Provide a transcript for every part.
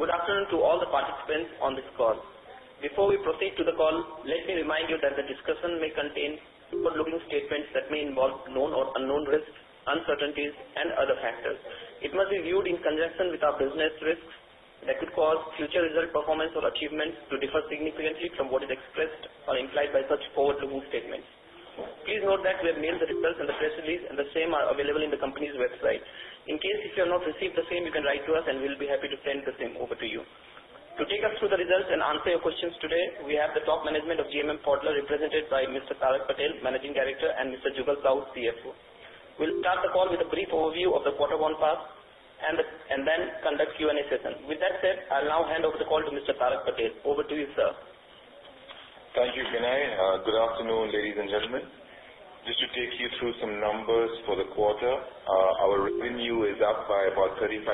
Good afternoon to all the participants on this call. Before we proceed to the call, let me remind you that the discussion may contain forward-looking statements that may involve known or unknown risks, uncertainties, and other factors. It must be viewed in conjunction with our business risks that could cause future result, performance, or achievements to differ significantly from what is expressed or implied by such forward-looking statements. Please note that we have mailed the results and the press release, and the same are available in the company's website. In case if you have not received the same, you can write to us and we will be happy to send the same over to you. To take us through the results and answer your questions today, we have the top management of GMM Pfaudler represented by Mr. Tarak Patel, Managing Director, and Mr. Jugal Sahu, CFO. We'll start the call with a brief overview of the quarter one past and then conduct Q&A session. With that said, I'll now hand over the call to Mr. Tarak Patel. Over to you, sir. Thank you, Vinay. Good afternoon, ladies and gentlemen. Just to take you through some numbers for the quarter, our revenue is up by about 35%,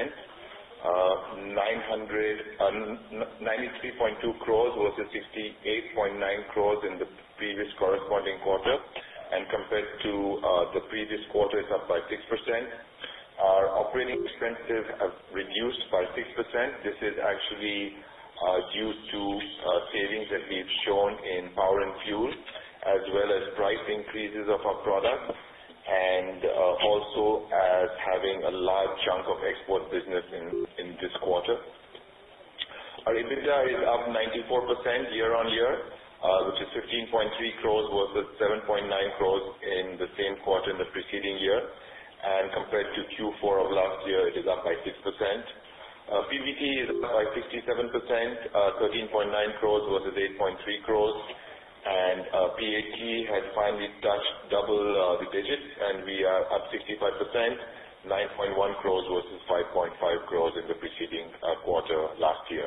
93.2 crores versus 68.9 crores in the previous corresponding quarter, and compared to the previous quarter, it's up by 6%. Our operating expenses have reduced by 6%. This is actually due to savings that we've shown in power and fuel, as well as price increases of our product, and also as having a large chunk of export business in this quarter. Our EBITDA is up 94% year on year, which is 15.3 crores versus 7.9 crores in the same quarter in the preceding year. And compared to Q4 of last year, it is up by 6%. PBT is up by 67%, 13.9 crores versus 8.3 crores. And PAT has finally touched double the digits, and we are up 65%, 9.1 crores versus 5.5 crores in the preceding quarter last year.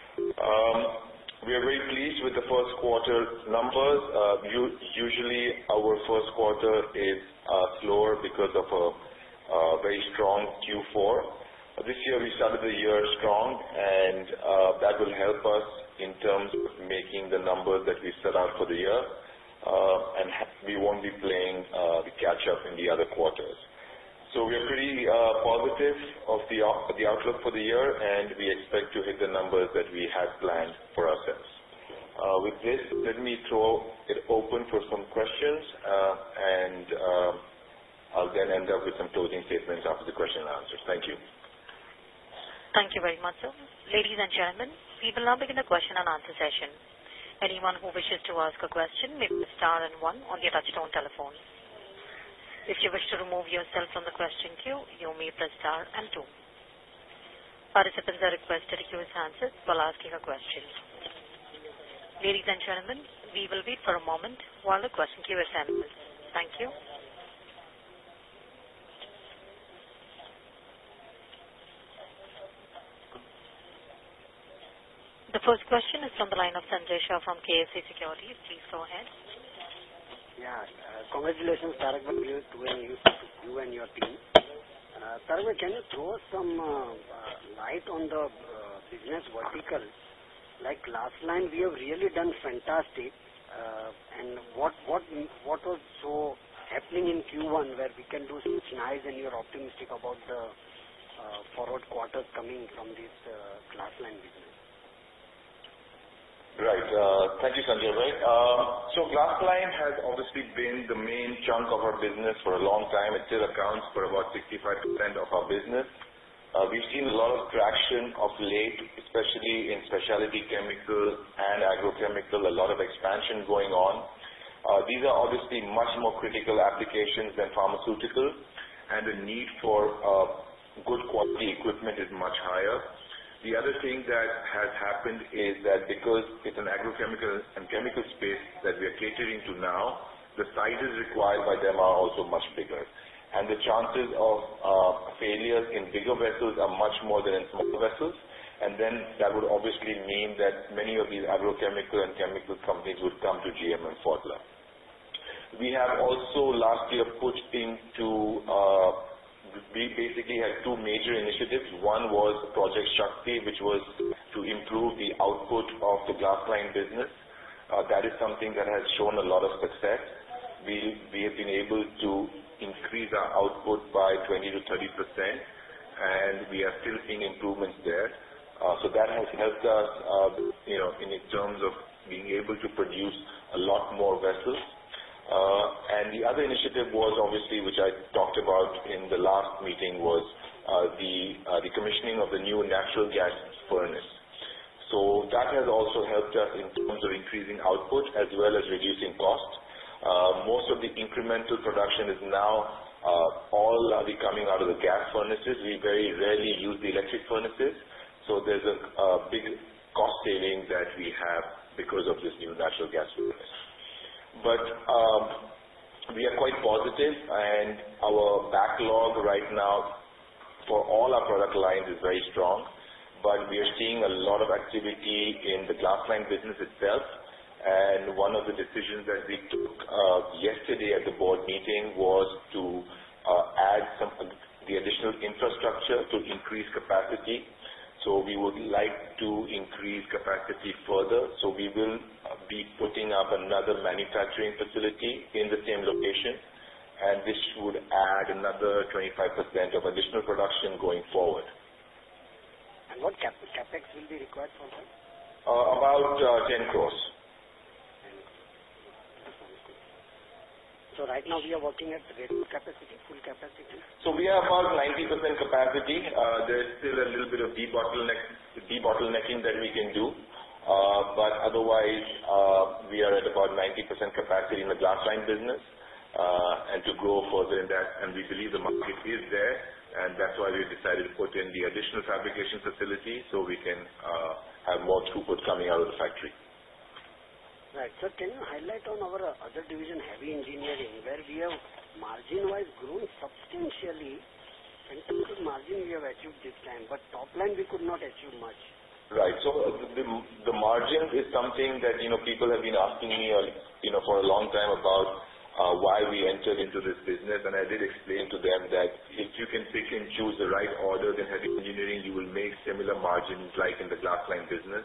We are very pleased with the first quarter numbers. Usually our first quarter is slower because of a very strong Q4. This year we started the year strong, and that will help us in terms of making the numbers that we set out for the year, and we won't be playing the catch-up in the other quarters. So we are pretty positive of the outlook for the year, and we expect to hit the numbers that we had planned for ourselves. With this, let me throw it open for some questions, and I'll then end up with some closing statements after the question and answers. Thank you. Thank you very much, sir. Ladies and gentlemen, we will now begin the question and answer session. Anyone who wishes to ask a question may press star and one on your touchtone telephone. If you wish to remove yourself from the question queue, you may press star and two. Participants are requested to use handsets while asking a question. Ladies and gentlemen, we will wait for a moment while the question queue assembles. Thank you. The first question is from the line of Sanjay Shah from KSA Securities. Please go ahead. Yeah, congratulations, Tarak, to you and your team. Tarak, can you throw some light on the business vertical? Like last line, we have really done fantastic. And what was so happening in Q1 where we can do such nice, and you're optimistic about the forward quarters coming from this glass line business? Right. Thank you, Sanjay. So glass-lined has obviously been the main chunk of our business for a long time. It still accounts for about 65% of our business. We've seen a lot of traction of late, especially in specialty chemical and agrochemical, a lot of expansion going on. These are obviously much more critical applications than pharmaceutical, and the need for good quality equipment is much higher. The other thing that has happened is that because it's an agrochemical and chemical space that we are catering to now, the sizes required by them are also much bigger. And the chances of failures in bigger vessels are much more than in smaller vessels. And then that would obviously mean that many of these agrochemical and chemical companies would come to GMM Pfaudler. We have also last year put into we basically had two major initiatives. One was Project Shakti, which was to improve the output of the glass-lined business. That is something that has shown a lot of success. We have been able to increase our output by 20 to 30%, and we are still seeing improvements there. helped us, in terms of being able to produce a lot more vessels. And the other initiative was obviously, which I talked about in the last meeting, was the commissioning of the new natural gas furnace. So that has also helped us in terms of increasing output as well as reducing cost. Most of the incremental production is now all coming out of the gas furnaces. We very rarely use the electric furnaces. So there's a big cost saving that we have because of this new natural gas furnace. But we are quite positive, and our backlog right now for all our product lines is very strong. But we are seeing a lot of activity in the glass-lined business itself. And one of the decisions that we took yesterday at the board meeting was to add the additional infrastructure to increase capacity. So we would like to increase capacity further. So we will be putting up another manufacturing facility in the same location, and this would add another 25% of additional production going forward. And what capex will be required for that? About 10 crores. So right now we are working at full capacity. So we are about 90% capacity. There's still a little bit of debottlenecking that we can do. But otherwise, we are at about 90% capacity in the glass line business, and to grow further in that. And we believe the market is there, and that's why we decided to put in the additional fabrication facility so we can have more throughput coming out of the factory. Right. So can you highlight on our other division, heavy engineering, where we have margin-wise grown substantially? Fantastic margin we have achieved this time, but top line we could not achieve much. Right. So the margin is something that people have been asking me for a long time about why we entered into this business, and I did explain to them that if you can pick and choose the right orders in heavy engineering, you will make similar margins like in the glass line business.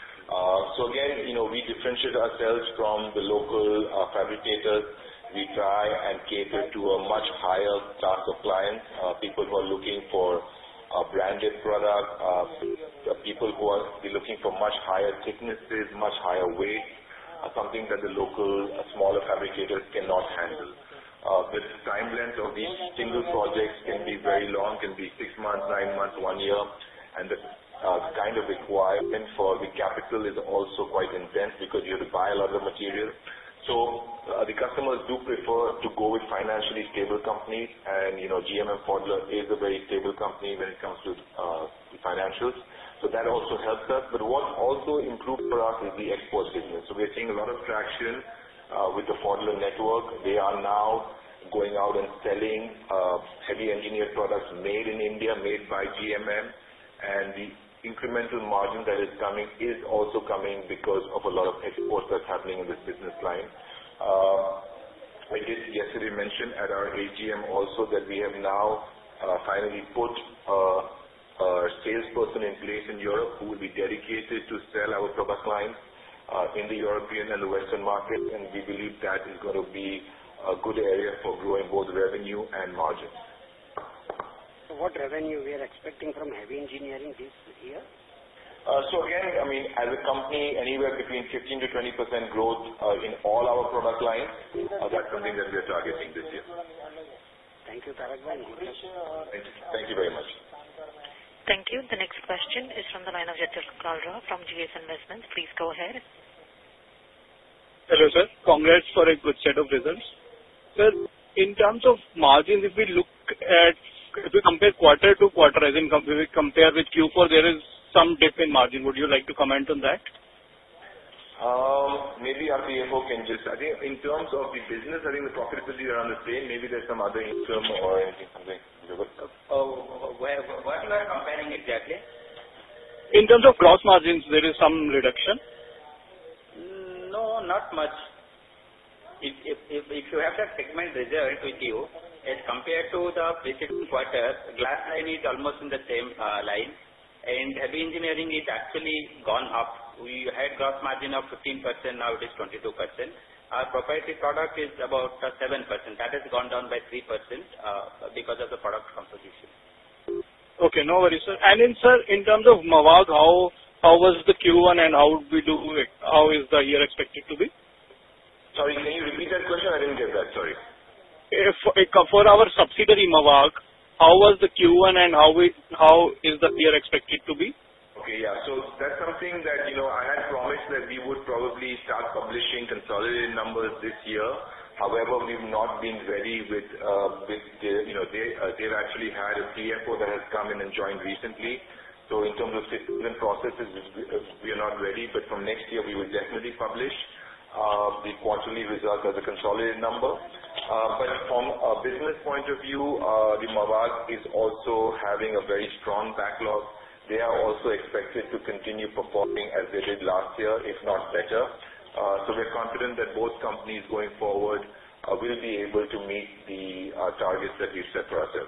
So again, we differentiate ourselves from the local fabricators. We try and cater to a much higher class of clients, people who are looking for a branded product, people who are looking for much higher thicknesses, much higher weight, something that the local smaller fabricators cannot handle. The time length of these single projects can be very long, can be 6 months, 9 months, 1 year, and the kind of requirement for the capital is also quite intense because you have to buy a lot of material. So the customers do prefer to go with financially stable companies, and GMM Pfaudler is a very stable company when it comes to the financials. So that also helps us. But what also improved for us is the export business. So we're seeing a lot of traction with the Pfaudler network. They are now going out and selling heavy engineered products made in India, made by GMM, and the incremental margin that is coming is also coming because of a lot of exports that's happening in this business line. I did yesterday mention at our AGM also that we have now finally put a salesperson in place in Europe who will be dedicated to sell our product lines in the European and the Western market, and we believe that is going to be a good area for growing both revenue and margins. So what revenue we are expecting from heavy engineering this year? So again, as a company, anywhere between 15 to 20% growth in all our product lines. That's something that we are targeting this year. Thank you, Tarak Bhai. Thank you very much. Thank you. The next question is from the line of Jatil Kalra from GS Investments. Please go ahead. Hello, sir. Congrats for a good set of results. Sir, in terms of margins, if we compare quarter to quarter, as in we compare with Q4, there is some dip in margin. Would you like to comment on that? Maybe our CFO can I think in terms of the business, I think the profitability are on the same. Maybe there's some other income or anything, something. What you are comparing exactly? In terms of gross margins, there is some reduction? No, not much. If you have that segment result with you, as compared to the preceding quarter, glass line is almost in the same line, and heavy engineering is actually gone up. We had gross margin of 15%, now it is 22%. Our proprietary product is about 7%. That has gone down by 3% because of the product composition. Okay, no worries, sir. And sir, in terms of Mavag, how how was the Q1 and how would we do it? How is the year expected to be? Sorry, can you repeat that question? I didn't get that. Sorry. For our subsidiary Mavag, how was the Q1 and how is the year expected to be? Okay, yeah. So that's something that, I had promised that we would probably start publishing consolidated numbers this year. However, we've not been ready with they've actually had a CFO that has come in and joined recently. So in terms of systems and processes, we are not ready, but from next year we will definitely publish the quarterly results as a consolidated number. But from a business point of view, the Mavag is also having a very strong backlog. They are also expected to continue performing as they did last year, if not better. So we're confident that both companies going forward will be able to meet the targets that we've set for ourselves.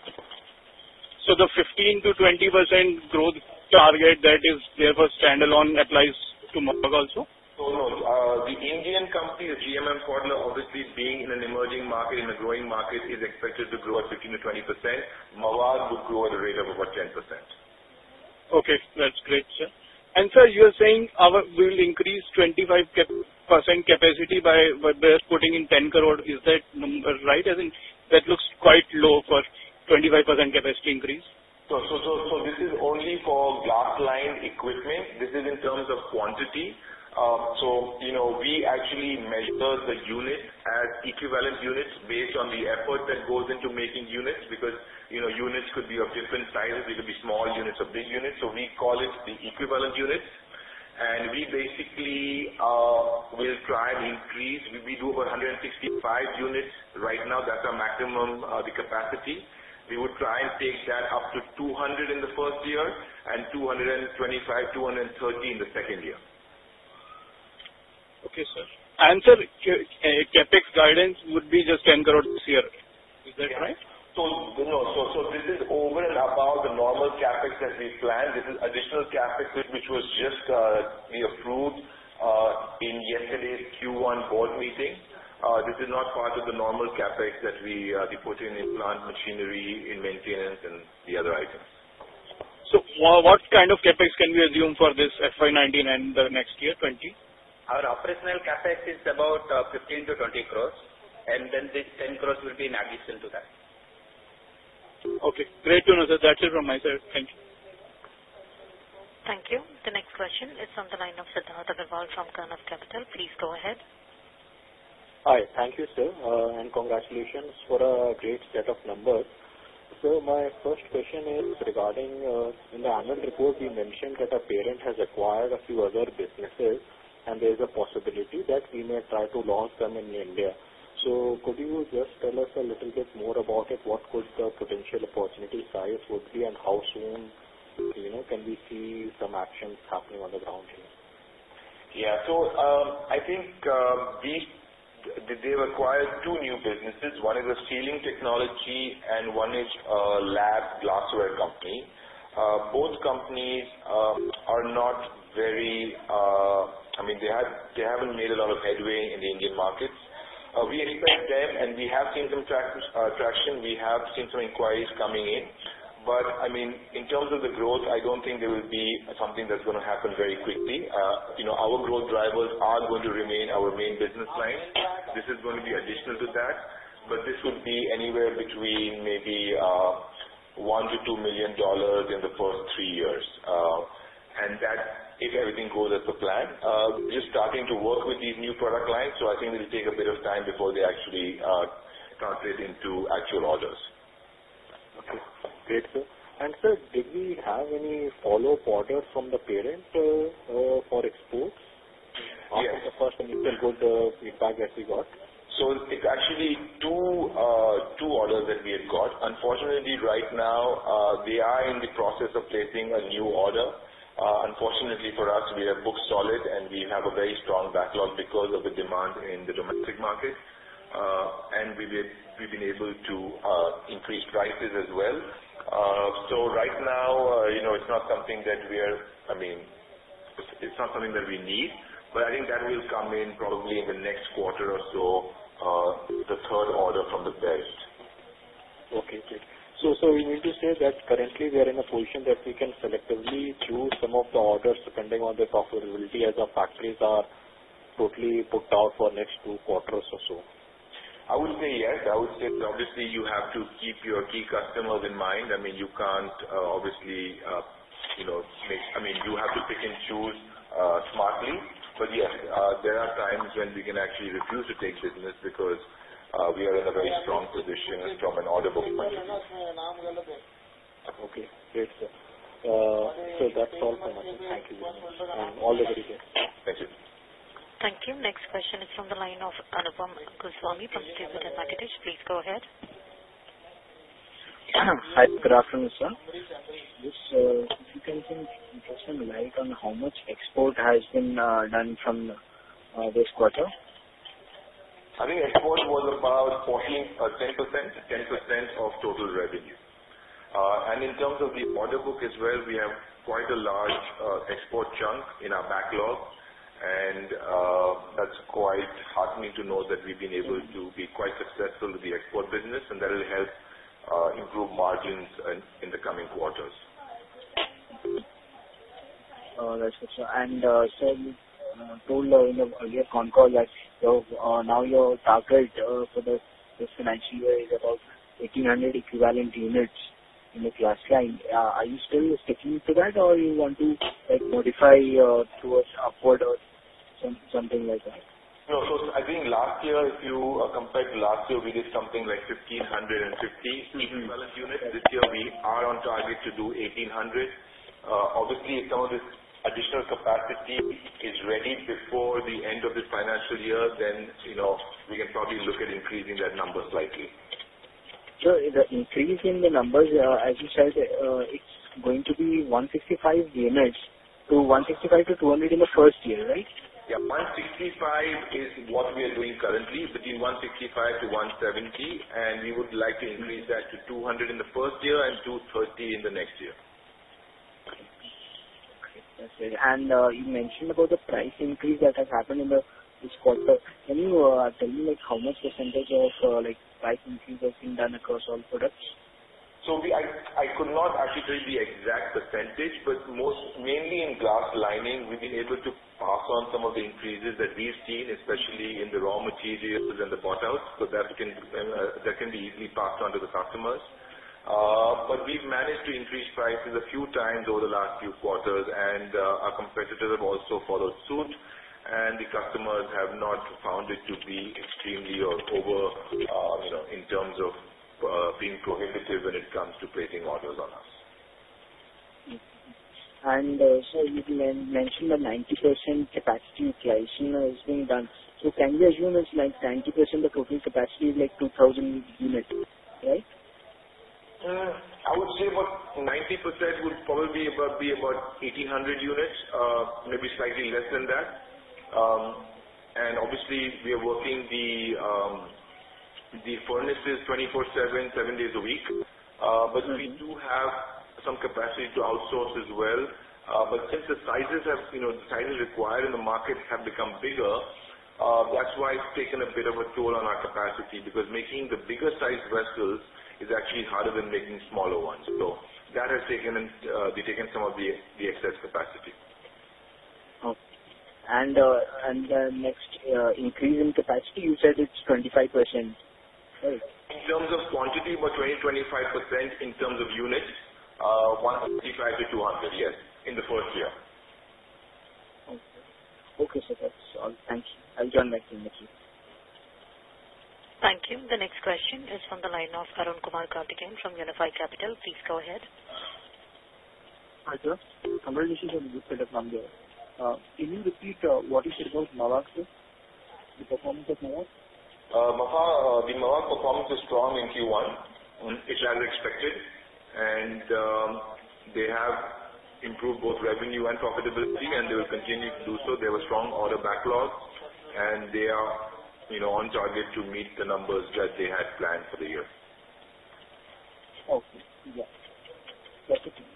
So the 15 to 20% growth target that is there for standalone applies to Mavag also? So no, the Indian company, the GMM Pfaudler, obviously being in an emerging market, in a growing market, is expected to grow at 15 to 20%. Mavag would grow at a rate of about 10%. Okay, that's great, sir. And sir, you are saying we will increase 25% capacity by putting in 10 crore. Is that number right? I think that looks quite low for 25% capacity increase. So this is only for glass line equipment. This is in terms of quantity. We actually measure the unit as equivalent units based on the effort that goes into making units, because units could be of different sizes. They could be small units or big units. So we call it the equivalent units. And we basically will try and increase. We do about 165 units right now. That's our maximum, the capacity. We would try and take that up to 200 in the first year and 225, 230 in the second year. Okay, sir. And sir, capex guidance would be just 10 crore this year. Is that right? So this is over and above the normal capex that we planned. This is additional capex which was just approved in yesterday's Q1 board meeting. This is not part of the normal capex that we put in plant machinery, in maintenance, and the other items. So what kind of capex can we assume for this FY19 and the next year, 20? Our operational capex is about 15 to 20 crores, and then this 10 crores will be in addition to that. Okay, great to know, sir. That's it from my side. Thank you. Thank you. The next question is on the line of Siddharth Agarwal from Karnav Capital. Please go ahead. Hi, thank you, sir, and congratulations for a great set of numbers. So my first question is regarding, in the annual report, we mentioned that our parent has acquired a few other businesses, and there is a possibility that we may try to launch them in India. So could you just tell us a little bit more about it? What could the potential opportunity size would be, and how soon, can we see some actions happening on the ground here? Yeah, so I think they've acquired two new businesses. One is a sealing technology, and one is a lab glassware company. Both companies are not very, they haven't made a lot of headway in the Indian markets. We expect them, and we have seen some traction. We have seen some inquiries coming in. But, in terms of the growth, I don't think there will be something that's going to happen very quickly. Our growth drivers are going to remain our main business line. This is going to be additional to that, but this would be anywhere between maybe $1 to $2 million in the first 3 years. And that, if everything goes as per plan, just starting to work with these new product lines, so I think it will take a bit of time before they actually translate into actual orders. Okay, great, sir. And sir, did we have any follow-up orders from the parent for exports? Yes. After the first initial good feedback that we got? So it's actually two orders that we had got. Unfortunately, right now, they are in the process of placing a new order. Unfortunately for us, we are booked solid, and we have a very strong backlog because of the demand in the domestic market. And we've been able to increase prices as well. So right now, it's not something that it's not something that we need, but I think that will come in probably in the next quarter or so, the third order from the best. Okay, great. So we mean to say that currently we are in a position that we can selectively choose some of the orders depending on the profitability as our factories are totally booked out for next 2 quarters or so. I would say yes. I would say obviously you have to keep your key customers in mind. I mean, you can't obviously, you have to pick and choose smartly. But yes, there are times when we can actually refuse to take business because we are in a very strong position from an order book point of view. Okay, great, sir. So that's all from us. Thank you very much. And all the very best. Thank you. Thank you. Next question is from the line of Anupam Goswami from Stewart & Mackertich. Please go ahead. Hi, good afternoon, sir. If you can throw some light on how much export has been done from this quarter? I think export was about 10% of total revenue. And in terms of the order book as well, we have quite a large export chunk in our backlog. And that's quite heartening to know that we've been able to be quite successful with the export business, and that will help improve margins in the coming quarters. That's good, sir. And sir, you told in the earlier con call that now your target for this financial year is about 1,800 equivalent units in the glass line. Are you still sticking to that, or you want to modify towards upward or something like that? No, so I think last year, if you compare to last year, we did something like 1,550 equivalent units. This year we are on target to do 1,800. Obviously, if some of this additional capacity is ready before the end of this financial year, then we can probably look at increasing that number slightly. So the increase in the numbers, as you said, it's going to be 165 units to 165 to 200 in the first year, right? Yeah, 165 is what we are doing currently, between 165 to 170, and we would like to increase that to 200 in the first year and 230 in the next year. Okay, that's it. And you mentioned about the price increase that has happened in this quarter. Can you tell me how much percentage of price increase has been done across all products? So I could not actually tell you the exact percentage, but mainly in glass lining, we've been able to pass on some of the increases that we've seen, especially in the raw materials and the bought outs, so that can be easily passed on to the customers. But we've managed to increase prices a few times over the last few quarters, and our competitors have also followed suit, and the customers have not found it to be extremely or over, in terms of being prohibitive when it comes to placing orders on us. And so you mentioned that 90% capacity utilization is being done. So can we assume it's like 90% the total capacity is like 2,000 units, right? I would say about 90% would probably be about 1,800 units, maybe slightly less than that. And obviously we are working the furnaces 24/7, 7 days a week. But we do have some capacity to outsource as well. But since the sizes required in the market have become bigger, that's why it's taken a bit of a toll on our capacity, because making the bigger size vessels is actually harder than making smaller ones. So that has taken some of the excess capacity. Okay. And the next increase in capacity, you said it's 25%. Right. In terms of quantity, about 20-25%. In terms of units, 155 to 200, yes, in the first year. Okay, so that's all. Thank you. I'll join back in the queue. Thank you. The next question is from the line of Arun Kumar Karthikeyan from Unifi Capital. Please go ahead. Hi, sir. Congratulations on the good set of numbers. Can you repeat what you said about Mavag, sir? The performance of Mavag? The Mavag performance is strong in Q1. It's as expected, and they have improved both revenue and profitability, and they will continue to do so. They have a strong order backlog, and they are, on target to meet the numbers that they had planned for the year. Okay. Yeah. That's it.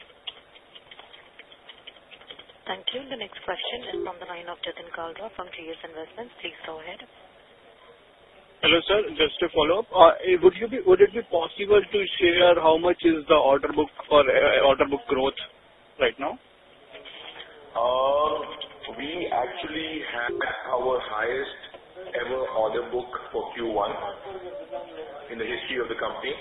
Thank you. The next question is from the line of Jatin Kalra from GS Investments. Please go ahead. Hello, sir. Just to follow up, would it be possible to share how much is the order book or order book growth right now? We actually had our highest ever order book for Q1 in the history of the company.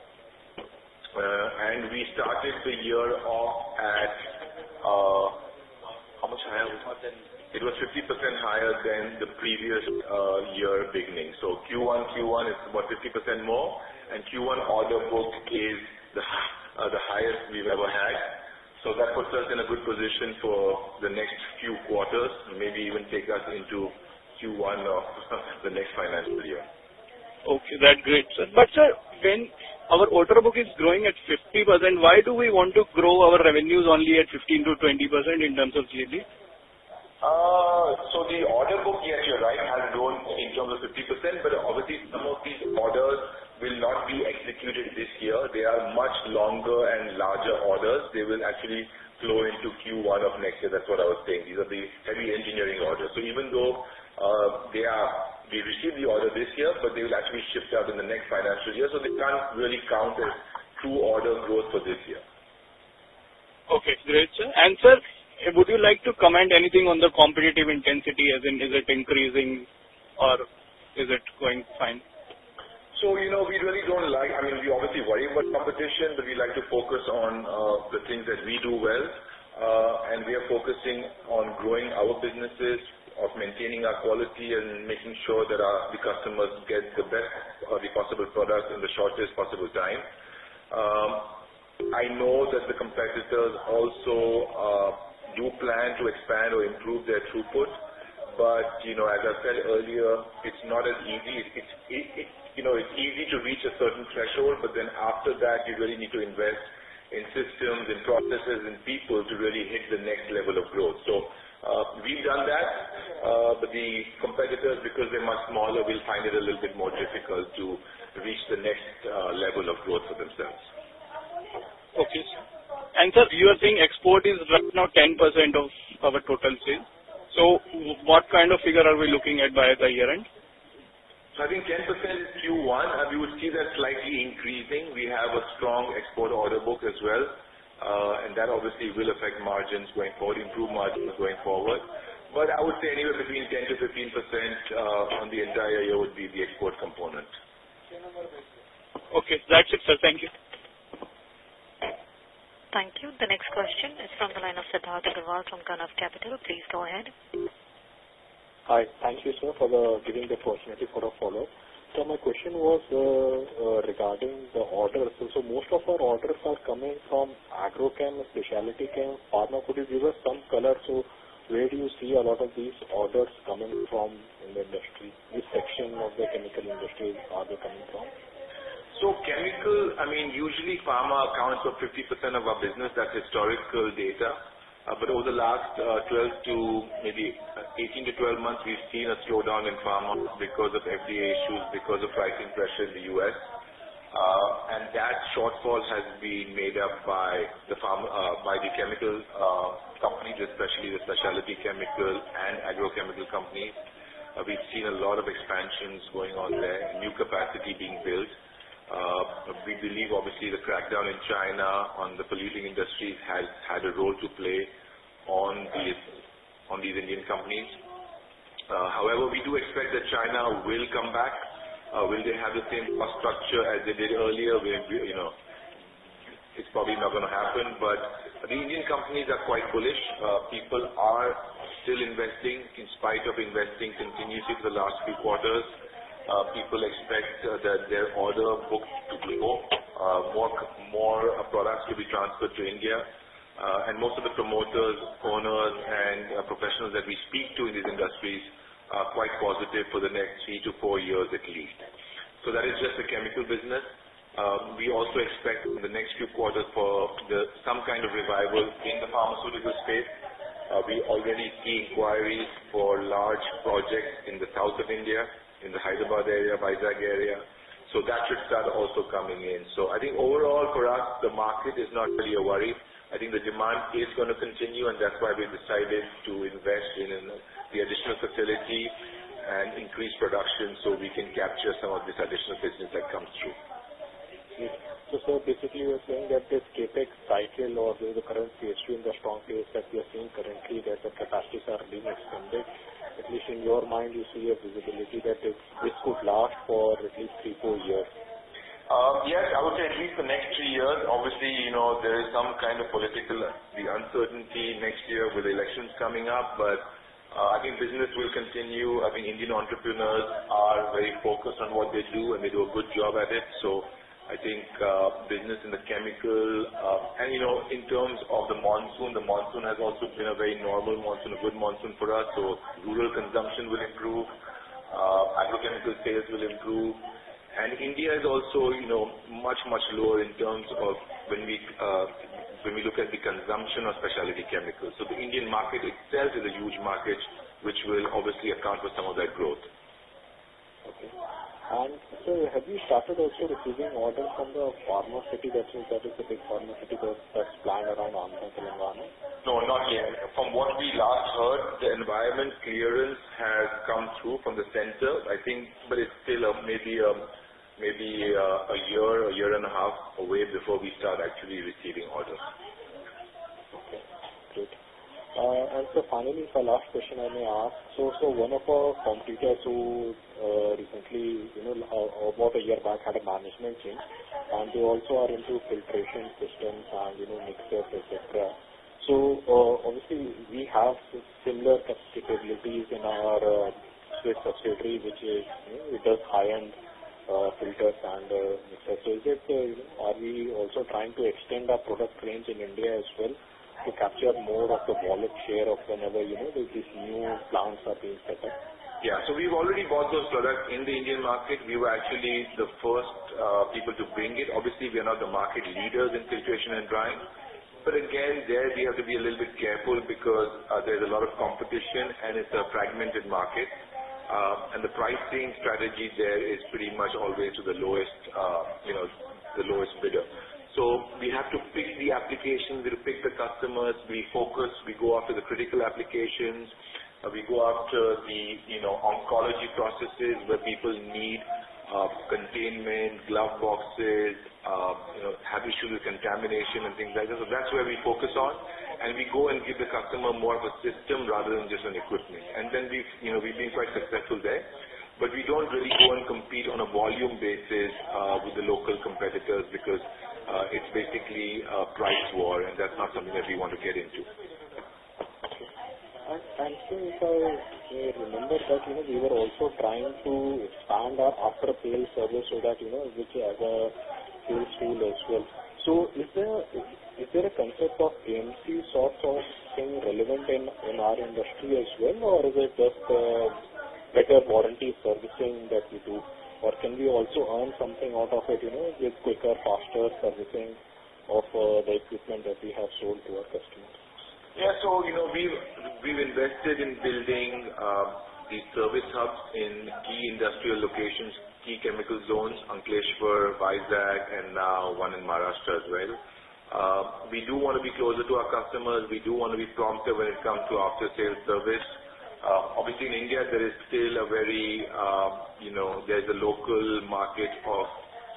And we started the year off at, how much higher? It was 50% higher than the previous year beginning. So Q1 is about 50% more, and Q1 order book is the highest we've ever had. So that puts us in a good position for the next few quarters, maybe even take us into Q1 of the next financial year. Okay, that's great, sir. But sir, when our order book is growing at 50%, why do we want to grow our revenues only at 15 to 20% in terms of GDP? So the order book, yes, you're right, has grown in terms of 50%, but obviously some of these orders will not be executed this year. They are much longer and larger orders. They will actually flow into Q1 of next year. That's what I was saying. These are the heavy engineering orders. So even though we received the order this year, but they will actually shift out in the next financial year, so they can't really count as true order growth for this year. Okay, great, sir. And sir, would you like to comment anything on the competitive intensity, as in is it increasing or is it going fine? So, we really don't we obviously worry about competition, but we like to focus on the things that we do well. And we are focusing on growing our businesses, of maintaining our quality and making sure that the customers get the best the possible product in the shortest possible time. I know that the competitors also do plan to expand or improve their throughput, but as I said earlier, it's not as easy. It's easy to reach a certain threshold, but then after that, you really need to invest in systems, in processes, in people to really hit the next level of growth. So we've done that, but the competitors, because they're much smaller, will find it a little bit more difficult to reach the next level of growth for themselves. Okay, sir. And sir, you are saying export is right now 10% of our total sales. So what kind of figure are we looking at by the year end? So I think 10% is Q1. We would see that slightly increasing. We have a strong export order book as well, and that obviously will affect margins going forward, improve margins going forward. But I would say anywhere between 10 to 15% on the entire year would be the export component. Okay, that's it, sir. Thank you. Thank you. The next question is from the line of Siddharth Agarwal from Kanav Capital. Please go ahead. Hi. Thank you, sir, for giving the opportunity for a follow-up. So my question was regarding the orders. So most of our orders are coming from agrochem, specialty chem, pharma. Could you give us some color? So where do you see a lot of these orders coming from in the industry? Which section of the chemical industry are they coming from? So chemical, usually pharma accounts for 50% of our business. That's historical data. But over the last 12 to maybe 18 to 12 months, we've seen a slowdown in pharma because of FDA issues, because of pricing pressure in the U.S. And that shortfall has been made up by the chemical companies, especially the specialty chemical and agrochemical companies. We've seen a lot of expansions going on there, new capacity being built. We believe, obviously, the crackdown in China on the polluting industries has had a role to play on these Indian companies. However, we do expect that China will come back. Will they have the same cost structure as they did earlier? It's probably not going to happen, but the Indian companies are quite bullish. People are still investing in spite of investing continuously for the last few quarters. People expect that their order book to grow, more products to be transferred to India, and most of the promoters, owners, and professionals that we speak to in these industries are quite positive for the next 3 to 4 years at least. So that is just the chemical business. We also expect in the next few quarters for some kind of revival in the pharmaceutical space. We already see inquiries for large projects in the south of India, in the Hyderabad area, Vizag area. So that should start also coming in. So I think overall for us, the market is not really a worry. I think the demand is going to continue, and that's why we decided to invest in the additional facility and increase production so we can capture some of this additional business that comes through. Yes. So basically you're saying that this capex cycle or the current phase 2 in the strong phase that we are seeing currently, that the capacities are being extended, at least in your mind you see a visibility that this could last for at least 3-4 years. Yes, I would say at least the next 3 years. Obviously, there is some kind of political uncertainty next year with elections coming up, but I think business will continue. I think Indian entrepreneurs are very focused on what they do and they do a good job at it. So I think business in the chemical and in terms of the monsoon has also been a very normal monsoon, a good monsoon for us. So rural consumption will improve, agrochemical sales will improve. And India is also, much lower in terms of when we look at the consumption of specialty chemicals. So the Indian market itself is a huge market, which will obviously account for some of that growth. Okay. And so have you started also receiving orders from the pharma city? That is the big pharma city that's planned around Andhra and Telangana? No, not yet. From what we last heard, the environment clearance has come through from the center, I think, but it's still maybe a year and a half away before we start actually receiving orders. Okay, great. And so finally, for last question I may ask, so one of our competitors who recently, about a year back had a management change, and they also are into filtration systems and, mixers, etc. So obviously we have similar capabilities in our Swiss subsidiary, which is, it does high-end filters and mixers. So is it, are we also trying to extend our product range in India as well to capture more of the wallet share of whenever, these new plants are being set up? Yeah, so we've already bought those products in the Indian market. We were actually the first people to bring it. Obviously, we are not the market leaders in filtration and drying. But again, there we have to be a little bit careful because there's a lot of competition and it's a fragmented market. And the pricing strategy there is pretty much always to the lowest, the lowest bidder. So we have to pick the applications, we pick the customers, we focus, we go after the critical applications, we go after the, oncology processes where people need containment, glove boxes, have issues with contamination and things like that. So that's where we focus on, and we go and give the customer more of a system rather than just an equipment. And then we've been quite successful there. But we don't really go and compete on a volume basis with the local competitors because it's basically a price war, and that's not something that we want to get into. And so if I remember that, we were also trying to expand our after-sales service so that, which as a sales tool as well. So is there a concept of AMC sort of thing relevant in our industry as well, or is it just better warranty servicing that we do? Or can we also earn something out of it, with quicker, faster servicing of the equipment that we have sold to our customers? Yeah, so we've invested in building these service hubs in key industrial locations, key chemical zones, Ankleshwar, Vizag, and now one in Maharashtra as well. We do want to be closer to our customers. We do want to be prompter when it comes to after-sales service. Obviously, in India, there is still a very, there's a local market of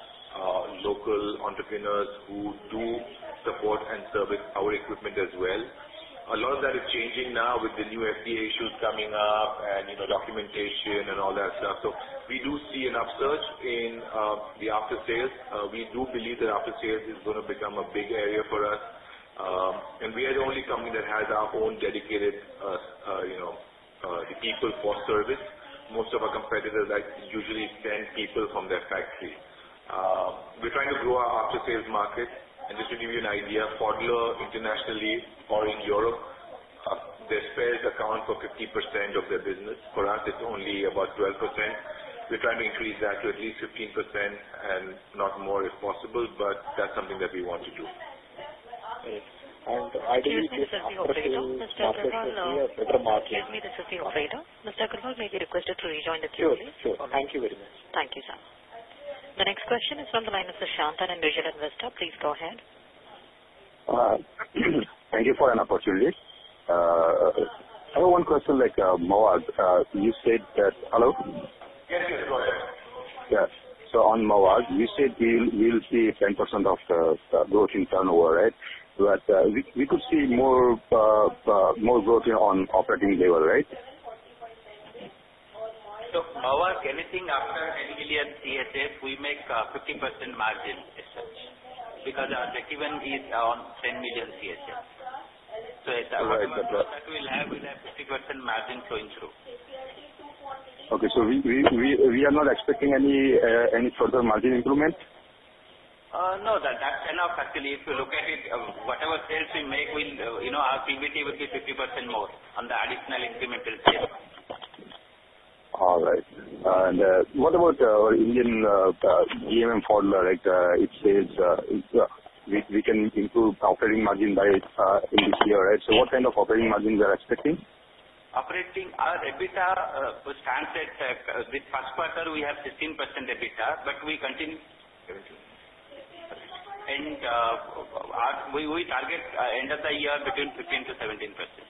local entrepreneurs who do support and service our equipment as well. A lot of that is changing now with the new FDA issues coming up and, documentation and all that stuff. So we do see an upsurge in the after-sales. We do believe that after-sales is going to become a big area for us. And we are the only company that has our own dedicated, the people for service. Most of our competitors usually send people from their factory. We're trying to grow our after-sales market. And just to give you an idea, Pfaudler internationally or in Europe, their spares account for 50% of their business. For us, it's only about 12%. We're trying to increase that to at least 15% and not more if possible, but that's something that we want to do. Yes. And ideally, this is the operator. Mr. Agarwal, excuse me, this is the operator. Mr. Agarwal may be requested to rejoin the queue, please. Sure. Thank you very much. Thank you, sir. The next question is from the line of Sushant, an individual investor. Please go ahead. Thank you for an opportunity. I have one question. sir, like Mawag, you said that, hello? Yes, go ahead. Yeah. So on Mawag, you said we'll see 10% of the growth in turnover, right? But we could see more growth on operating level, right? So Mawag, anything after 10 million CHF, we make 50% margin as such, because our break-even is on 10 million CHF. So whatever growth that we'll have 50% margin flowing through. Okay, so we are not expecting any further margin improvement? No, that's enough actually. If you look at it, whatever sales we make, our PBT will be 50% more on the additional incremental sales. All right. And what about our Indian GMM Pfaudler? Like it says we can improve operating margin by in this year, right? So what kind of operating margin we are expecting? Operating, our EBITDA stands at this first quarter we have 16% EBITDA, but we continue. And we target end of the year between 15 to 17%.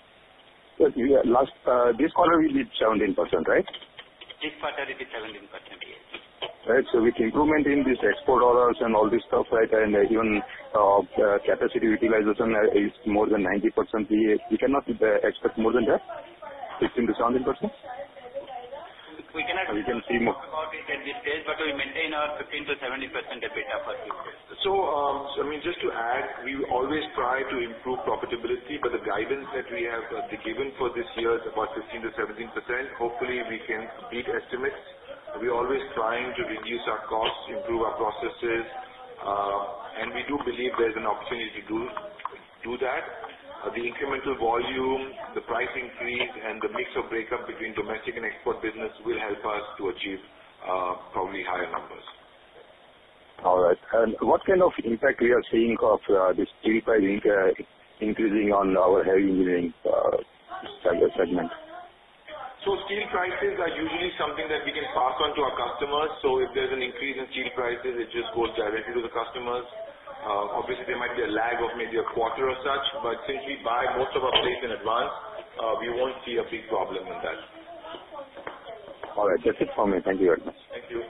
This quarter we did 17%, right? This quarter it is 17%, yes. Right, so with improvement in this export orders and all this stuff, right, and even capacity utilization is more than 90%, we cannot expect more than that, 15 to 17%? We cannot can see more about it at this stage, but we maintain our 15 to 70% EBITDA for future. So, just to add, we always try to improve profitability, but the guidance that we have given for this year is about 15 to 17%. Hopefully, we can beat estimates. We're always trying to reduce our costs, improve our processes, and we do believe there's an opportunity to do that. The incremental volume, the price increase, and the mix of breakup between domestic and export business will help us to achieve probably higher numbers. All right. And what kind of impact we are seeing of this steel price increasing on our heavy engineering segment? So steel prices are usually something that we can pass on to our customers. So if there's an increase in steel prices, it just goes directly to the customers. Obviously, there might be a lag of maybe a quarter or such, but since we buy most of our plates in advance, we won't see a big problem in that. All right, that's it for me. Thank you very much. Thank you.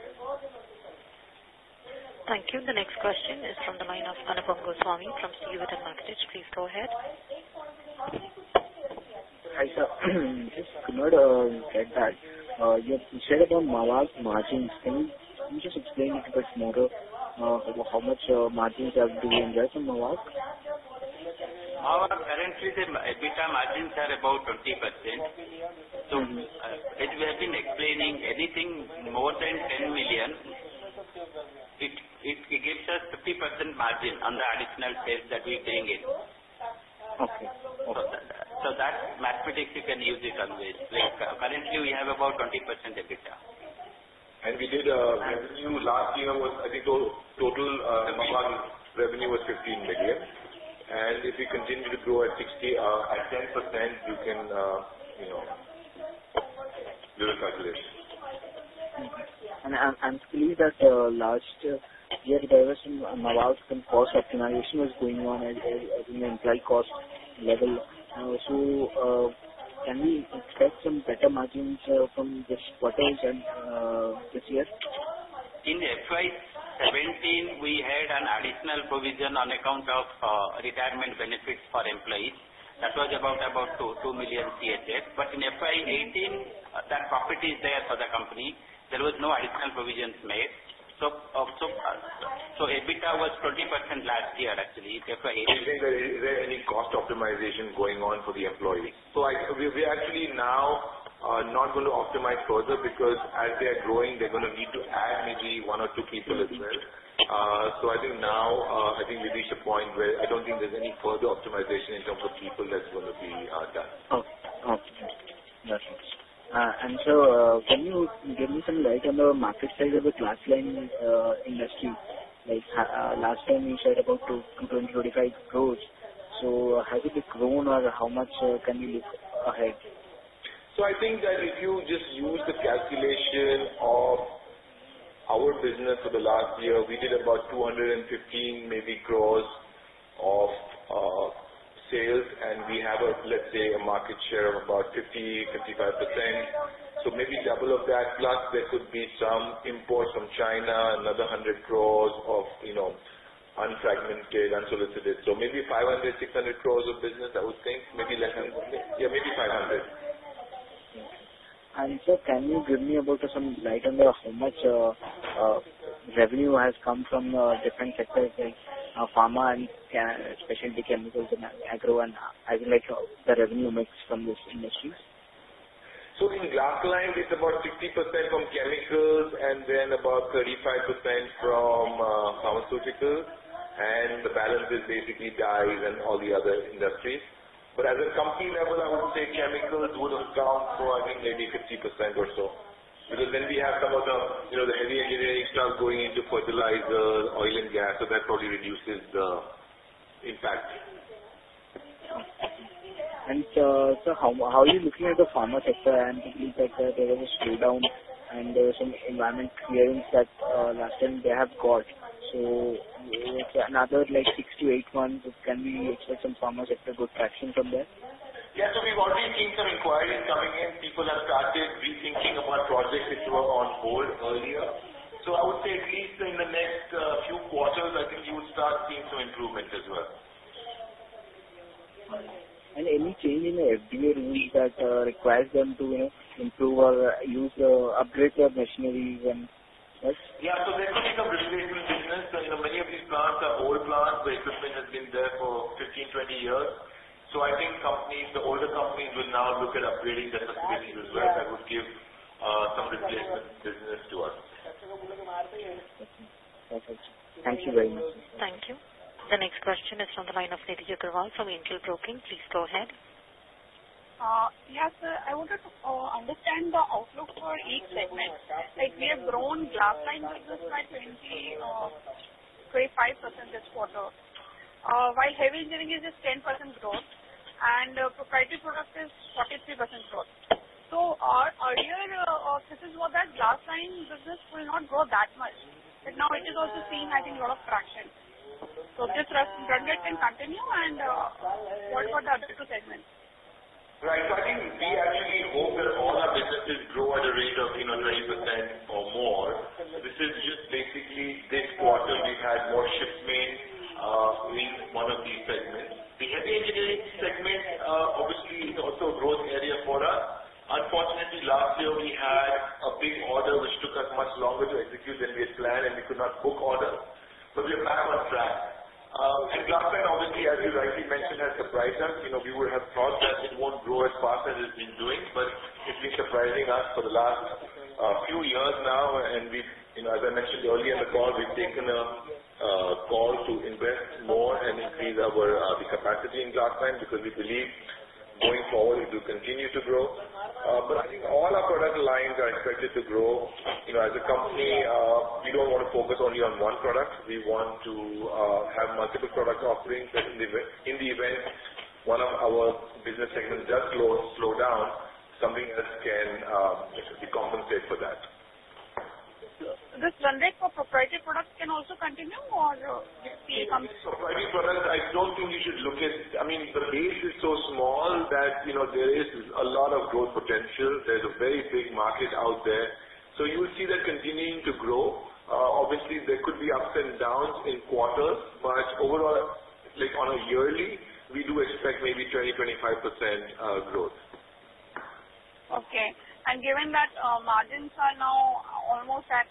Thank you. The next question is from the line of Anupam Goswami from Stewart & Mackertich. Please go ahead. Hi, sir. Just could not get that. You said about Mawag margins. Can you just explain it a bit more? How much margins do we enjoy from Mawag? Mawag currently the EBITDA margins are about 20%. So as we have been explaining, anything more than 10 million, it gives us 50% margin on the additional sales that we bring in. Okay. So that mathematics you can use it always. Like currently we have about 20% EBITDA. And we did revenue last year was, I think, total Mawag revenue was 15 million. And if we continue to grow at 10%, you can, do the calculation. And I'm pleased that last year there was some cost optimization was going on at the employee cost level. So can we expect some better margins from this quarter and this year? In FY 17, we had an additional provision on account of retirement benefits for employees. That was about 2 million CHF. But in FY 18, that profit is there for the company. There was no additional provisions made. So EBITDA was 20% last year actually. FY 18. Is there any cost optimization going on for the employees? So we're actually now not going to optimize further because as they're growing, they're going to need to add maybe 1 or 2 people as well. So I think now, we reached a point where I don't think there's any further optimization in terms of people that's going to be done. Okay. That's it. And so, can you give me some light on the market size of the glass line industry? Like last time you said about 225 crores. So has it grown or how much can we look ahead? So I think that if you just use the calculation of our business for the last year, we did about 215 maybe crores of sales, and we have let's say, a market share of about 50-55%. So maybe double of that. Plus, there could be some imports from China, another 100 crores of, unfragmented, unsolicited. So maybe 500-600 crores of business, I would think. Maybe less than, maybe 500. And sir, can you give me about some light on how much revenue has come from different sectors like pharma and specialty chemicals and agro, and the revenue mix from this industry? So in glass-lined, it's about 60% from chemicals and then about 35% from pharmaceuticals, and the balance is basically dyes and all the other industries. But at a company level, I would say chemicals would account for, I think, maybe 50% or so. Because then we have some of the, the heavy engineering stuff going into fertilizers, oil and gas, so that probably reduces the impact. And so how are you looking at the pharma sector? And believe that there was a slowdown and there was some environment clearance that last time they have got. So another 6 to 8 months, can we expect some pharma sector good traction from there? Yeah, so we've already seen some inquiries coming in. People have started rethinking about projects which were on hold earlier. So I would say at least in the next few quarters, I think you will start seeing some improvement as well. And any change in the FDA rules that requires them to improve or upgrade their machineries and such? Yeah, so there could be some replacement business. Many of these plants are old plants. The equipment has been there for 15-20 years. So I think the older companies will now look at upgrading their facilities as well. That would give some replacement business to us. Perfect. Thank you very much. Thank you. The next question is from the line of Nidhi Agarwal from Angel Broking. Please go ahead. Yes, sir. I wanted to understand the outlook for each segment. We have grown glass-lined business by 25% this quarter, while heavy engineering is just 10% growth, and proprietary product is 43% growth. So earlier, this is what that glass-lined business will not grow that much, but now it is also seeing, I think, a lot of traction. So this run rate can continue, and what about the other two segments? Right. So I think we actually hope that all our businesses grow at a rate of 20% or more. This is just basically this quarter we've had more shipments in one of these segments. The heavy engineering segment obviously is also a growth area for us. Unfortunately, last year we had a big order which took us much longer to execute than we had planned, and we could not book orders. But we are back on track. And glass-lined, obviously, as you rightly mentioned, has surprised us. We would have thought that it won't grow as fast as it's been doing, but it's been surprising us for the last few years now. And we've, as I mentioned earlier in the call, we've taken a call to invest more and increase the capacity in glass-lined because we believe going forward it will continue to grow. But I think all our product lines are expected to grow. As a company, we don't want to focus only on one product. We want to have multiple product offerings that in the event one of our business segments does slow down, something else can compensate for that. This run rate for proprietary products can also continue, or proprietary products, I don't think you should look at. The base is so small that there is a lot of growth potential. There's a very big market out there, so you will see that continuing to grow. Obviously, there could be ups and downs in quarters, but overall, on a yearly, we do expect maybe 20-25% growth. Okay. And given that margins are now almost at,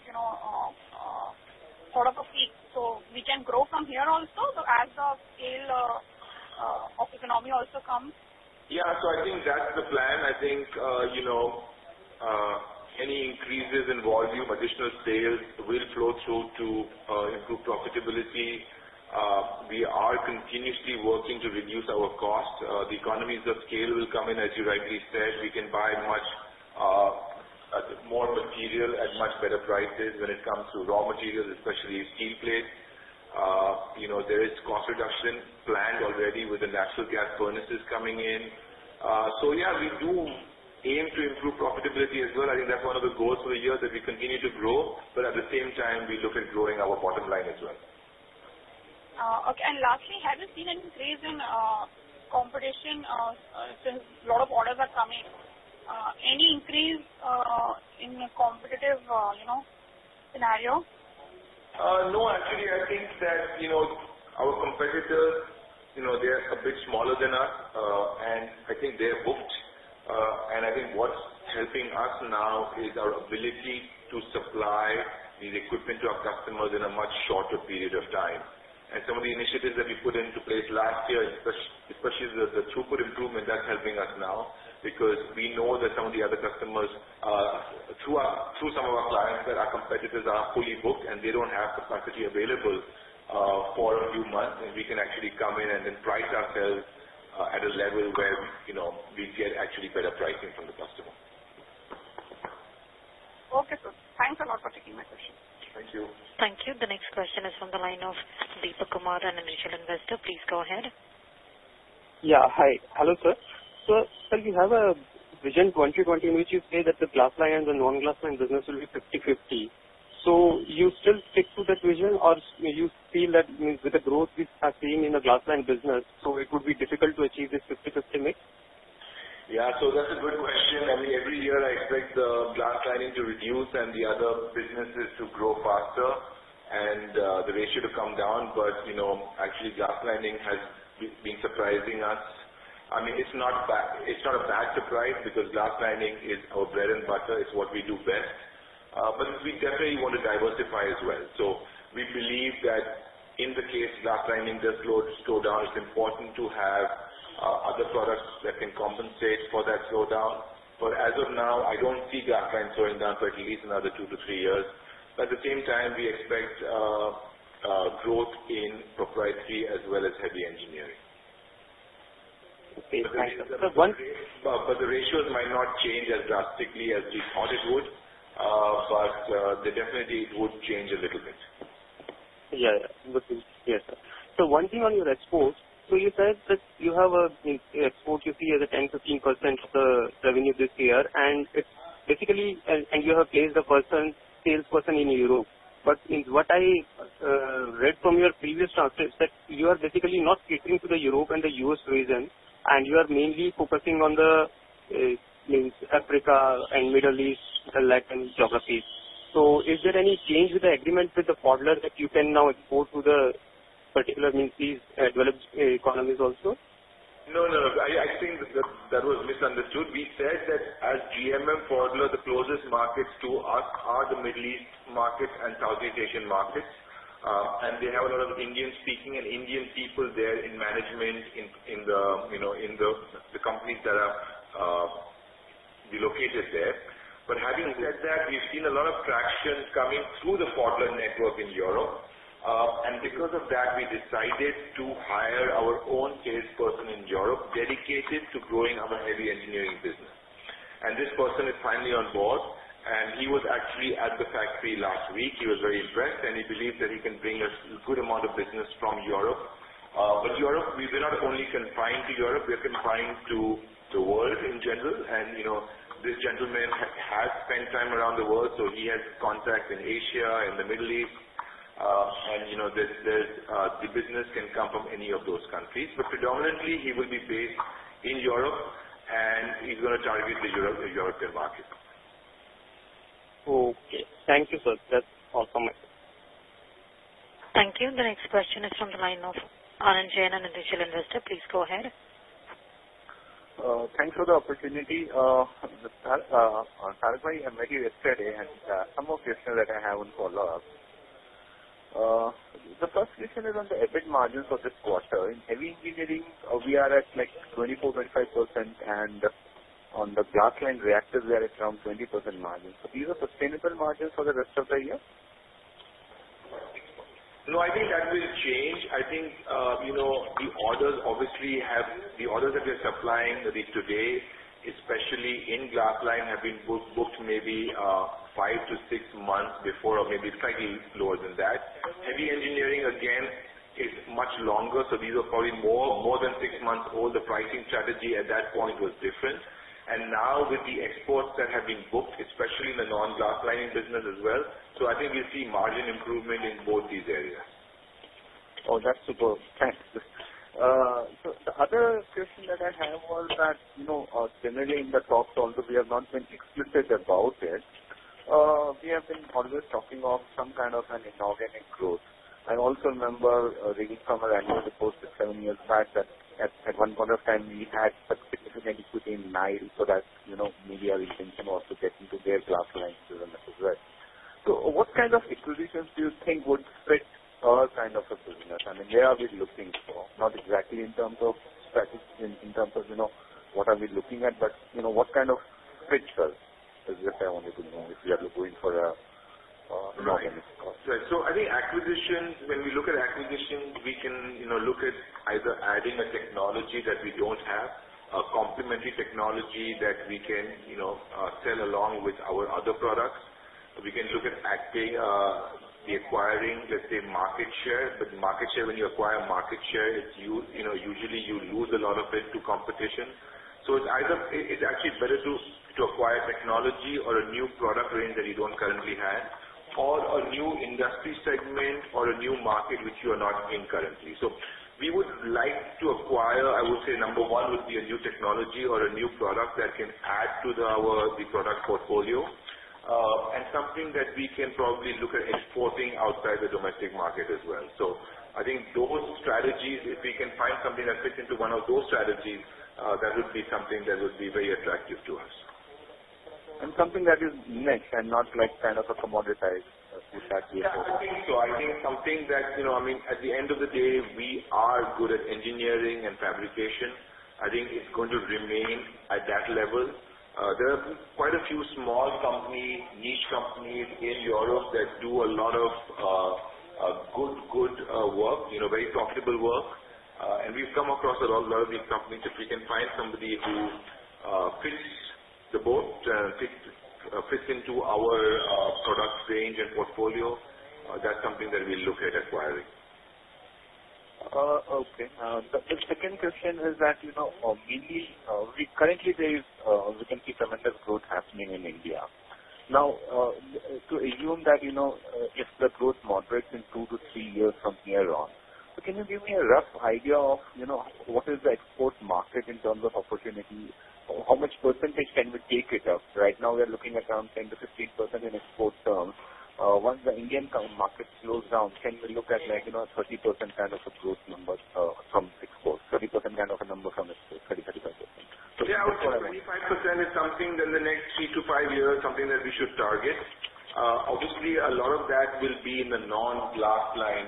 sort of a peak, so we can grow from here also as the scale of economy also comes? Yeah, so I think that's the plan. I think, any increases in volume, additional sales will flow through to improve profitability. We are continuously working to reduce our cost. The economies of scale will come in, as you rightly said. We can buy much more material at much better prices when it comes to raw materials, especially steel plate. There is cost reduction planned already with the natural gas furnaces coming in. So yeah, we do aim to improve profitability as well. I think that's one of the goals for the year, that we continue to grow, but at the same time we look at growing our bottom line as well. Okay, and lastly, have you seen an increase in competition, since a lot of orders are coming, any increase in the competitive, scenario? No, actually, I think that, our competitors, they're a bit smaller than us, and I think they're booked. And I think what's helping us now is our ability to supply these equipment to our customers in a much shorter period of time. And some of the initiatives that we put into place last year, especially the throughput improvement, that's helping us now, because we know that some of the other customers, through some of our clients, that our competitors are fully booked and they don't have capacity available for a few months, and we can actually come in and then price ourselves at a level where we get actually better pricing from the customer. Okay, sir. Thanks a lot for taking my question. Thank you. Thank you. The next question is from the line of Deepak Kumar, an initial investor. Please go ahead. Yeah, hi. Hello, sir. So, sir, you have a vision 2020 in which you say that the glass line and the non-glass line business will be 50-50. So, you still stick to that vision, or you feel that with the growth we are seeing in the glass line business, so it would be difficult to achieve this 50-50 mix? Yeah, so that's a good question. I mean, every year I expect the glass lining to reduce and the other businesses to grow faster and the ratio to come down. But, actually glass lining has been surprising us. I mean, it's not a bad surprise, because glass lining is our bread and butter. It's what we do best. But we definitely want to diversify as well. So we believe that in the case glass lining does slow down, it's important to have other products that can compensate for that slowdown. But as of now, I don't see glass line slowing down for at least another 2 to 3 years. But at the same time, we expect growth in proprietary as well as heavy engineering. Okay, thanks. But the ratios might not change as drastically as we thought it would, but they definitely would change a little bit. Yeah, good. Yes, sir. So one thing on your exports, so you said that you have export you see as a 10-15% of the revenue this year, and it's basically, and you have placed a salesperson in Europe. But in what I read from your previous transcripts, that you are basically not catering to the Europe and the US region, and you are mainly focusing on the Africa and Middle East and Latin geographies. So is there any change with the agreement with the Pfaudler that you can now export to the particular these developed economies also? No. I think that was misunderstood. We said that as GMM Pfaudler, the closest markets to us are the Middle East markets and Southeast Asian markets. And they have a lot of Indian-speaking and Indian people there in management in the companies that are located there. But having said that, we've seen a lot of traction coming through the Pfaudler network in Europe. And because of that, we decided to hire our own salesperson in Europe dedicated to growing our heavy engineering business. And this person is finally on board, and he was actually at the factory last week. He was very impressed, and he believes that he can bring us a good amount of business from Europe. But Europe, we're not only confined to Europe, we're confined to the world in general. And, this gentleman has spent time around the world, so he has contacts in Asia and the Middle East. And the business can come from any of those countries, but predominantly he will be based in Europe, and he's going to target the European market. Okay, thank you, sir. That's all from my side. Thank you. The next question is from the line of Anand Jain, an initial investor. Please go ahead. Thanks for the opportunity. Tarak bhai, I met you yesterday, and some of the questions that I have on follow-up. The first question is on the EBIT margins for this quarter. In heavy engineering, we are at like 24-25%, and on the glass line reactors, we are at around 20% margins. So these are sustainable margins for the rest of the year? No, I think that will change. I think, the orders obviously the orders that we're supplying today, especially in glass line, have been booked maybe 5 to 6 months before, or maybe slightly lower than that. Heavy engineering, again, is much longer, so these are probably more than 6 months old. The pricing strategy at that point was different. And now with the exports that have been booked, especially in the non-glass lining business as well, so I think we'll see margin improvement in both these areas. Oh, that's super. Thanks. So the other question that I have was that, generally in the talks, although we have not been explicit about it, we have been always talking of some kind of an inorganic growth. I also remember reading from our annual report 7 years back that at one point of time we had such significant equity in Nile, so that, media intention was to get into their glass lines business as well. So what kind of acquisitions do you think would fit our kind of a business? I mean, where are we looking for? Not exactly in terms of strategy, in terms of, what are we looking at, but, what kind of fits us? Is what I wanted to know, if we are going for a inorganic cost. Right. So I think acquisitions, when we look at acquisitions, we can, look at either adding a technology that we don't have, a complementary technology that we can, sell along with our other products. We can look at acquiring, let's say, market share. But market share, when you acquire market share, it's usually you lose a lot of it to competition. So it's actually better to acquire technology or a new product range that you don't currently have, or a new industry segment or a new market which you are not in currently. So we would like to acquire, I would say number one would be a new technology or a new product that can add to the product portfolio, and something that we can probably look at exporting outside the domestic market as well. So I think those strategies, if we can find something that fits into one of those strategies, that would be something that would be very attractive to us. And something that is niche and not like kind of a commoditized. I think so. I think something that, at the end of the day, we are good at engineering and fabrication. I think it's going to remain at that level. There are quite a few small companies, niche companies in Europe that do a lot of good work, very profitable work. And we've come across a lot of these companies. If we can find somebody who fits the boat, fits into our product range and portfolio, that's something that we'll look at acquiring. Okay. The second question is that, mainly, currently we can see tremendous growth happening in India. Now, to assume that, if the growth moderates in 2 to 3 years from here on, so can you give me a rough idea of, what is the export market in terms of opportunity? How much percentage can we take it up? Right now we are looking at around 10 to 15% in export terms. Once the Indian market slows down, can we look at 30% kind of a growth number from export, 30% kind of a number from export, 35%? So I would say 25% is something in the next 3 to 5 years, something that we should target. Obviously, a lot of that will be in the non-glass line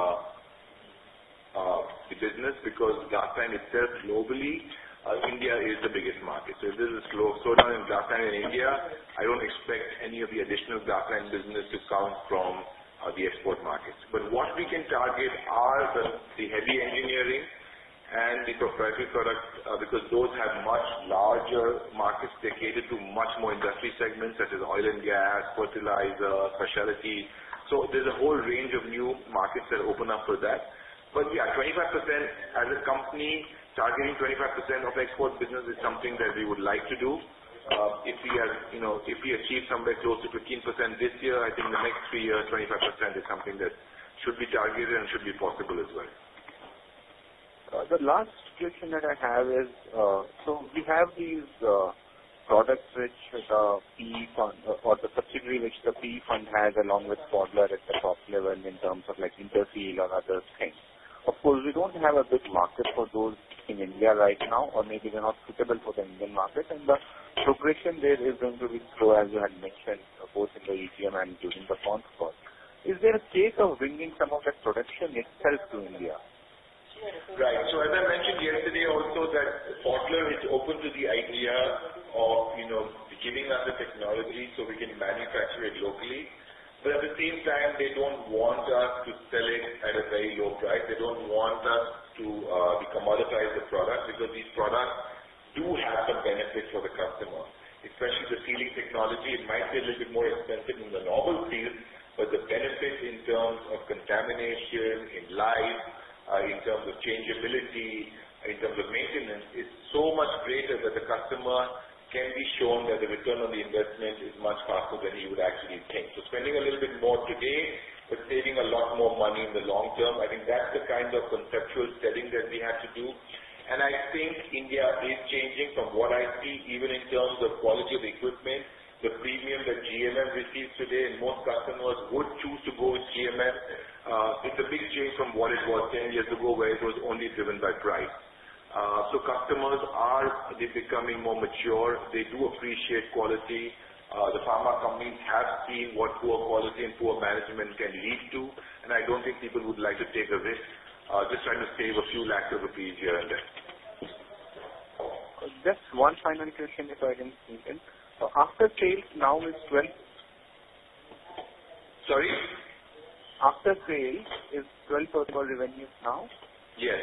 business, because glass line itself globally, India is the biggest market. So if there's a slowdown in glass line in India, I don't expect any of the additional glass line business to come from the export markets. But what we can target are the heavy engineering and the proprietary products, because those have much larger markets. They cater to much more industry segments such as oil and gas, fertilizer, specialty. So there's a whole range of new markets that open up for that. But 25% as a company, targeting 25% of export business is something that we would like to do. If we achieve somewhere close to 15% this year, I think the next 3 years, 25% is something that should be targeted and should be possible as well. The last question that I have is, so we have these products which the PE fund or the subsidiary which the PE fund has along with Pfaudler at the top level in terms of like Interseal or other things. Of course, we don't have a big market for those in India right now, or maybe they're not suitable for the Indian market, and the progression there is going to be slow, as you had mentioned, both in the EGM and during the conf call. Is there a case of bringing some of that production itself to India? Right. So as I mentioned yesterday also, that Pfaudler is open to the idea of, giving us the technology so we can manufacture it locally. But at the same time, they don't want us to sell it at a very low price. They don't want us to commoditize the product, because these products do have some benefits for the customer, especially the sealing technology. It might be a little bit more expensive in the normal seal, but the benefit in terms of contamination, in life, in terms of changeability, in terms of maintenance, is so much greater that the customer can be shown that the return on the investment is much faster than he would actually think. So spending a little bit more today but saving a lot more money in the long term. I think that's the kind of conceptual setting that we have to do. And I think India is changing from what I see, even in terms of quality of equipment, the premium that GMM receives today, and most customers would choose to go with GMM. It's a big change from what it was 10 years ago, where it was only driven by price. So customers they're becoming more mature. They do appreciate quality. The pharma companies have seen what poor quality and poor management can lead to, and I don't think people would like to take a risk, just trying to save a few lakhs of rupees here and there. Just one final question, if I can sneak in. So after sales now is 12. Sorry? After sales is 12% revenues now? Yes.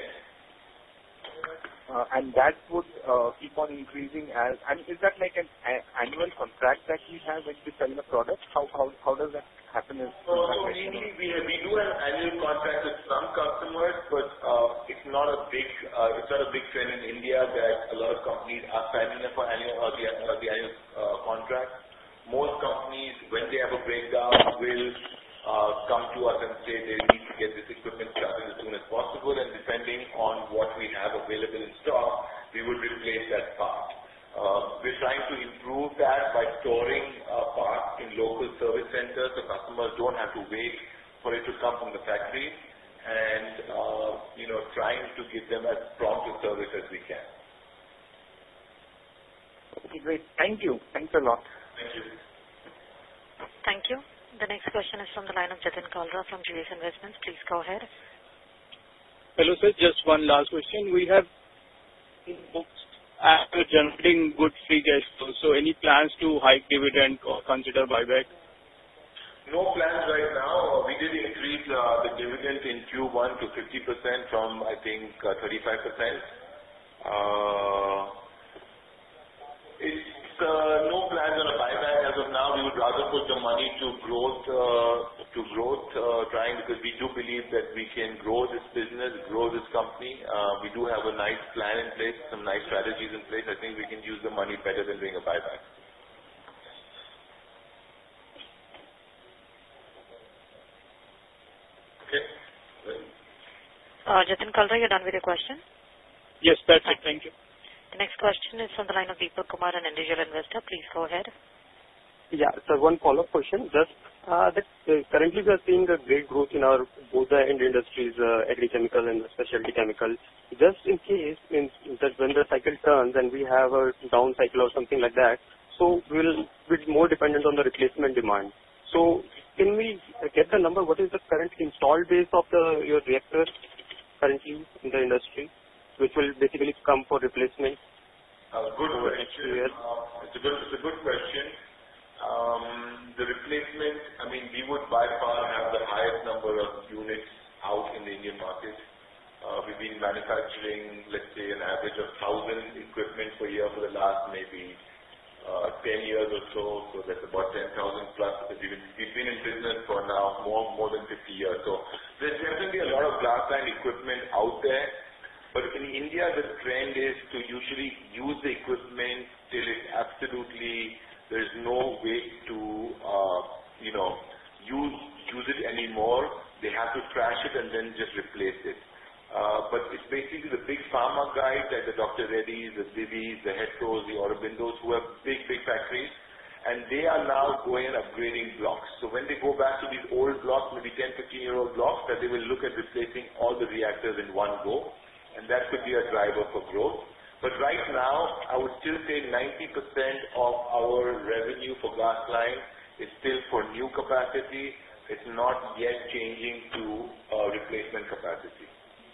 And that would keep on increasing as, and is that like an annual contract that you have when you sell the product? How does that happen? Mainly we do have annual contracts with some customers, but it's not a big trend in India that a lot of companies are signing up for the annual contract. Most companies, when they have a breakdown, will come to us and say they need to get this equipment started as soon as possible, and depending on what we have available in stock, we will replace that part. We're trying to improve that by storing parts in local service centers so customers don't have to wait for it to come from the factory, and trying to give them as prompt a service as we can. Okay, great. Thank you. Thanks a lot. Thank you. Thank you. The next question is from the line of Jatin Kalra from GS Investments. Please go ahead. Hello, sir. Just one last question. We have books generating good free cash flow. So any plans to hike dividend or consider buyback? No plans right now. We did increase the dividend in Q1 to 50% from, I think, 35%. It's no plans on a buyback as of now. We would rather put the money to growth, trying, because we do believe that we can grow this business, grow this company. We do have a nice plan in place, some nice strategies in place. I think we can use the money better than doing a buyback. Okay. Jatin Kalra, you're done with your question? Yes, that's it. Thank you. The next question is from the line of Deepak Kumar, an individual investor. Please go ahead. Yeah, so one follow-up question. Just currently we are seeing a great growth in our both the end industries, agri-chemical and specialty chemical. Just in case that when the cycle turns and we have a down cycle or something like that, so we'll be more dependent on the replacement demand. So can we get the number? What is the current installed base of your reactors currently in the industry, which will basically come for replacement? Good question. It's a good question. The replacement, I mean, we would by far have the highest number of units out in the Indian market. We've been manufacturing, let's say, an average of 1,000 equipment per year for the last maybe 10 years or so. So that's about 10,000 plus. We've been in business for now more than 50 years. So there's definitely a lot of glass-lined equipment out there. But in India, the trend is to usually use the equipment till it's absolutely, there's no way to, use it anymore. They have to trash it and then just replace it. But it's basically the big pharma guys like the Dr. Reddy's, the Divi's, the Hetros, the Aurobindos, who have big factories, and they are now going and upgrading blocks. So when they go back to these old blocks, maybe 10, 15-year-old blocks, that they will look at replacing all the reactors in one go. And that could be a driver for growth. But right now, I would still say 90% of our revenue for glass-lined is still for new capacity. It's not yet changing to replacement capacity.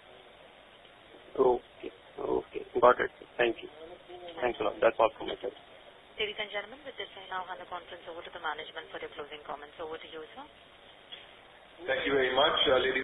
Okay. Got it. Thank you. Thanks a lot. That's all from my side. Ladies and gentlemen, with this, I now hand the conference over to the management for their closing comments. Over to you, sir. Thank you very much, ladies.